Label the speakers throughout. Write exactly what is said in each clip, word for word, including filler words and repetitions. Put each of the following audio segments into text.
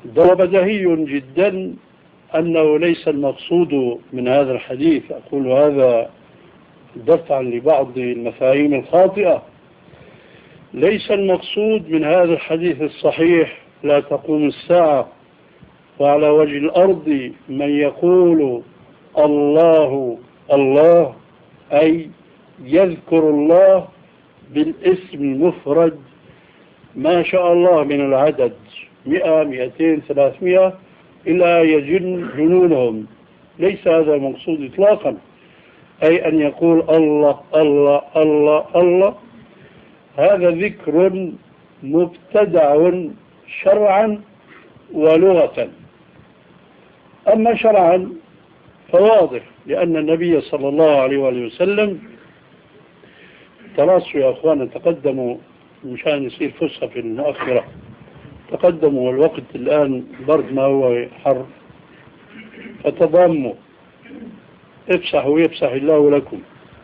Speaker 1: ده بديهي جدا أنه ليس المقصود من هذا الحديث، أقول هذا دفعا لبعض المفاهيم الخاطئة، ليس المقصود من هذا الحديث الصحيح لا تقوم الساعة وعلى وجه الأرض من يقول الله الله، أي يذكر الله بالاسم المفرد ما شاء الله من العدد مئة مئتين ثلاثمائة إلى يجن جنونهم، ليس هذا المقصود إطلاقا، أي أن يقول الله الله الله الله. هذا ذكر مبتدع شرعا ولغة. أما شرعا فواضح، لأن النبي صلى الله عليه وآله وسلم، تراصوا يا أخوانا تقدموا مشان يصير فسحة في المؤخرة، تقدموا والوقت الآن برد ما هو حر، فتضموا، افسحوا يفسح الله لكم.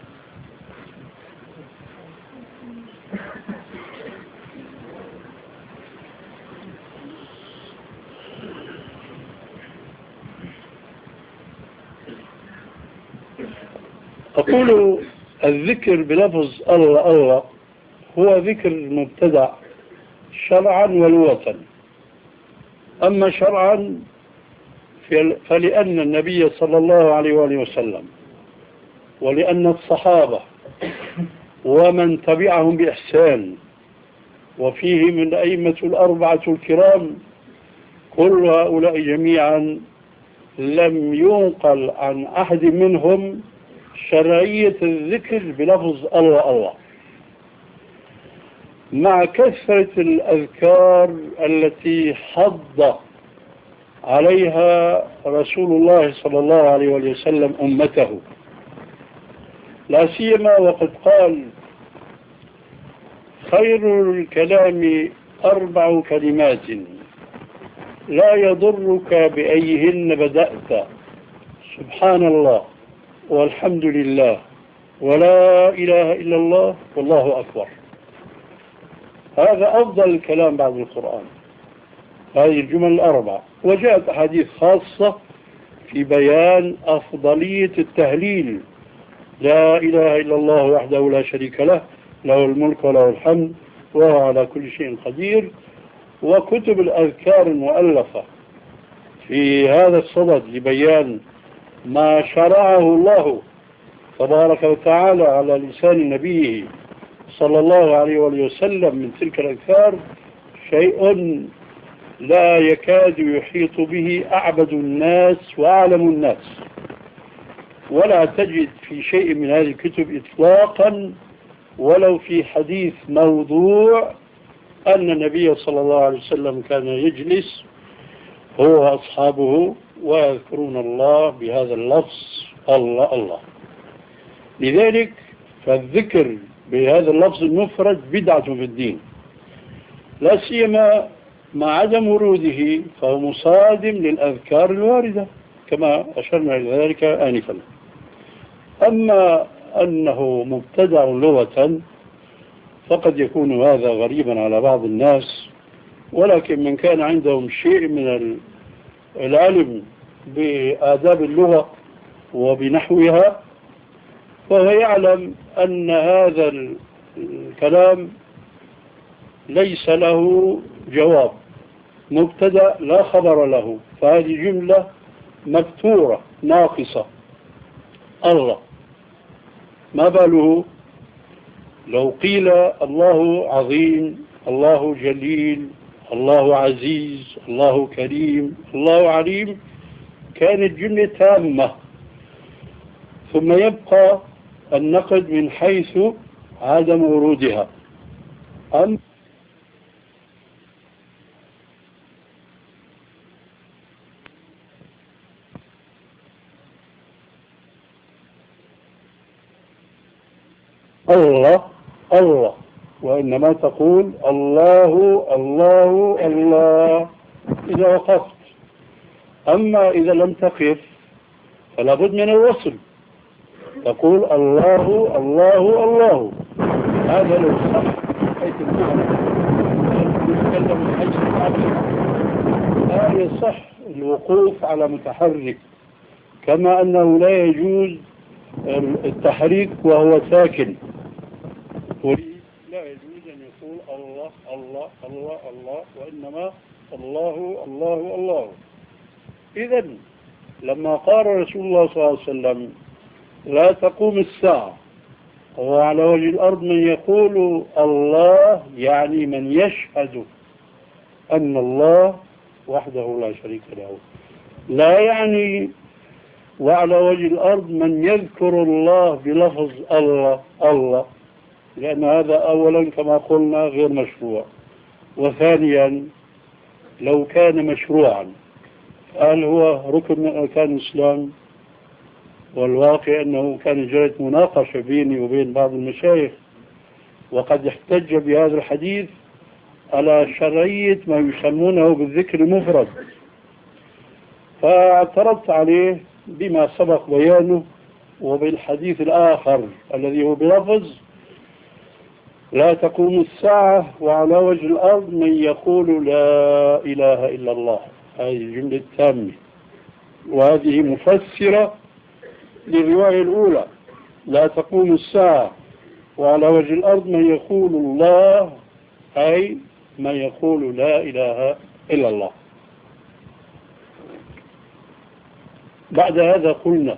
Speaker 1: أقول الذكر بلفظ الله الله هو ذكر مبتدع شرعا ولغة. أما شرعا فلأن النبي صلى الله عليه وآله وسلم ولأن الصحابة ومن تبعهم بإحسان وفيه من أئمة الأربعة الكرام كل هؤلاء جميعا لم ينقل عن أحد منهم شرعية الذكر بلفظ الله الله، مع كثرة الأذكار التي حض عليها رسول الله صلى الله عليه وسلم أمته، لا سيما وقد قال خير الكلام أربع كلمات لا يضرك بأيهن بدأت، سبحان الله والحمد لله ولا إله إلا الله والله أكبر. هذا أفضل الكلام بعد القرآن، هذه الجمل الأربعة. وجاءت أحاديث خاصة في بيان أفضلية التهليل، لا إله إلا الله وحده لا شريك له، له الملك وله الحمد وهو على كل شيء قدير. وكتب الأذكار المؤلفة في هذا الصدد لبيان ما شرعه الله تبارك وتعالى على لسان نبيه صلى الله عليه وسلم من تلك الأذكار شيء لا يكاد يحيط به أعبد الناس وأعلم الناس، ولا تجد في شيء من هذه الكتب إطلاقا ولو في حديث موضوع أن النبي صلى الله عليه وسلم كان يجلس هو وأصحابه ويذكرون الله بهذا اللفظ الله الله. لذلك فالذكر بهذا اللفظ المفرد بدعة في الدين، لا سيما مع عدم وروده، فهو مصادم للأذكار الواردة كما أشرنا إلى ذلك آنفا. أما أنه مبتدع لغة فقد يكون هذا غريبا على بعض الناس، ولكن من كان عندهم شيء من العلم بآداب اللغة وبنحوها فهو يعلم أن هذا الكلام ليس له جواب، مبتدأ لا خبر له، فهذه جملة مكتورة ناقصة الله. ما باله لو قيل الله عظيم، الله جليل، الله عزيز، الله كريم، الله عليم، كانت جملة تامة، ثم يبقى النقد من حيث عدم ورودها. أم الله الله، وإنما تقول الله الله الله إذا وقفت. أما إذا لم تقف فلا بد من الوصل، تقول الله الله الله. هذا لو صح حيث الكلام يتكلم من حيث العبد لا يصح الوقوف على متحرك، كما أنه لا يجوز التحريك وهو ساكن. لا يجوز أن يقول الله الله الله الله، وإنما الله الله الله. إذا لما قال رسول الله صلى الله عليه وسلم لا تقوم الساعة وعلى وجه الأرض من يقول الله، يعني من يشهد أن الله وحده لا شريك له، لا يعني وعلى وجه الأرض من يذكر الله بلفظ الله الله، لأن هذا أولا كما قلنا غير مشروع. وثانيا لو كان مشروعا هل هو ركن من أركان الإسلام؟ والواقع أنه كان جرت مناقشة بيني وبين بعض المشايخ، وقد احتج بهذا الحديث على شرعية ما يسمونه بالذكر المفرد، فاعترضت عليه بما سبق بيانه وبالحديث الآخر الذي هو بلفظ لا تقوم الساعة وعلى وجه الأرض من يقول لا إله إلا الله. هذه الجملة التامة، وهذه مفسرة للرواية الأولى لا تقوم الساعة وعلى وجه الأرض من يقول الله، أي من يقول لا إله إلا الله. بعد هذا قلنا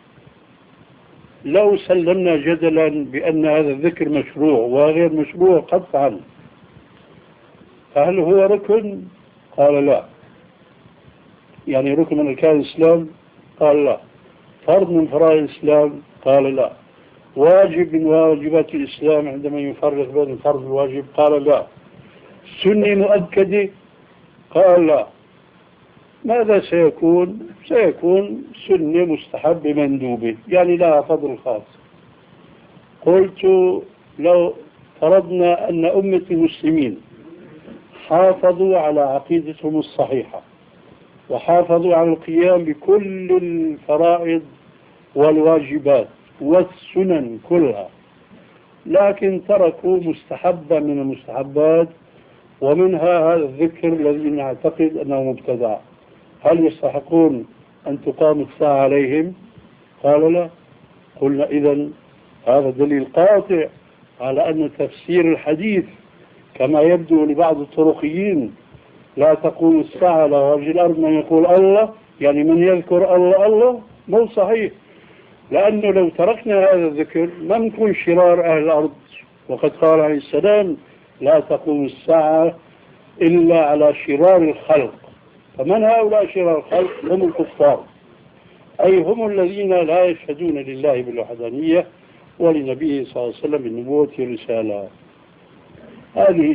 Speaker 1: لو سلمنا جدلا بأن هذا الذكر مشروع وغير مشروع قطعا، فهل هو ركن؟ قال لا. يعني ركن من أركان الإسلام؟ قال لا. فرض من فرائض الإسلام؟ قال لا. واجب من واجبات الإسلام عندما يفرق بين الفرض والواجب؟ قال لا. سنة مؤكدة؟ قال لا. ماذا سيكون؟ سيكون سنة مستحبة مندوبة، يعني لها فضل خاص. قلت لو فرضنا أن أمة المسلمين حافظوا على عقيدتهم الصحيحة وحافظوا على القيام بكل الفرائض والواجبات والسنن كلها، لكن تركوا مستحبة من المستحبات ومنها هذا الذكر الذي نعتقد أنه مبتدع، هل يستحقون أن تقام الساعة عليهم؟ قال لا. قلنا إذن هذا دليل قاطع على أن تفسير الحديث كما يبدو لبعض الطرقيين لا تقوم الساعة على وجه الأرض من يقول الله، يعني من يذكر الله الله، مو صحيح، لأنه لو تركنا هذا الذكر ما نكون شرار أهل الأرض، وقد قال عليه السلام لا تقوم الساعة إلا على شرار الخلق. فمن هؤلاء شرار الخلق؟ هم الكفار، أي هم الذين لا يشهدون لله بالوحدانية ولنبيه صلى الله عليه وسلم بالنبوة والرسالة. هذه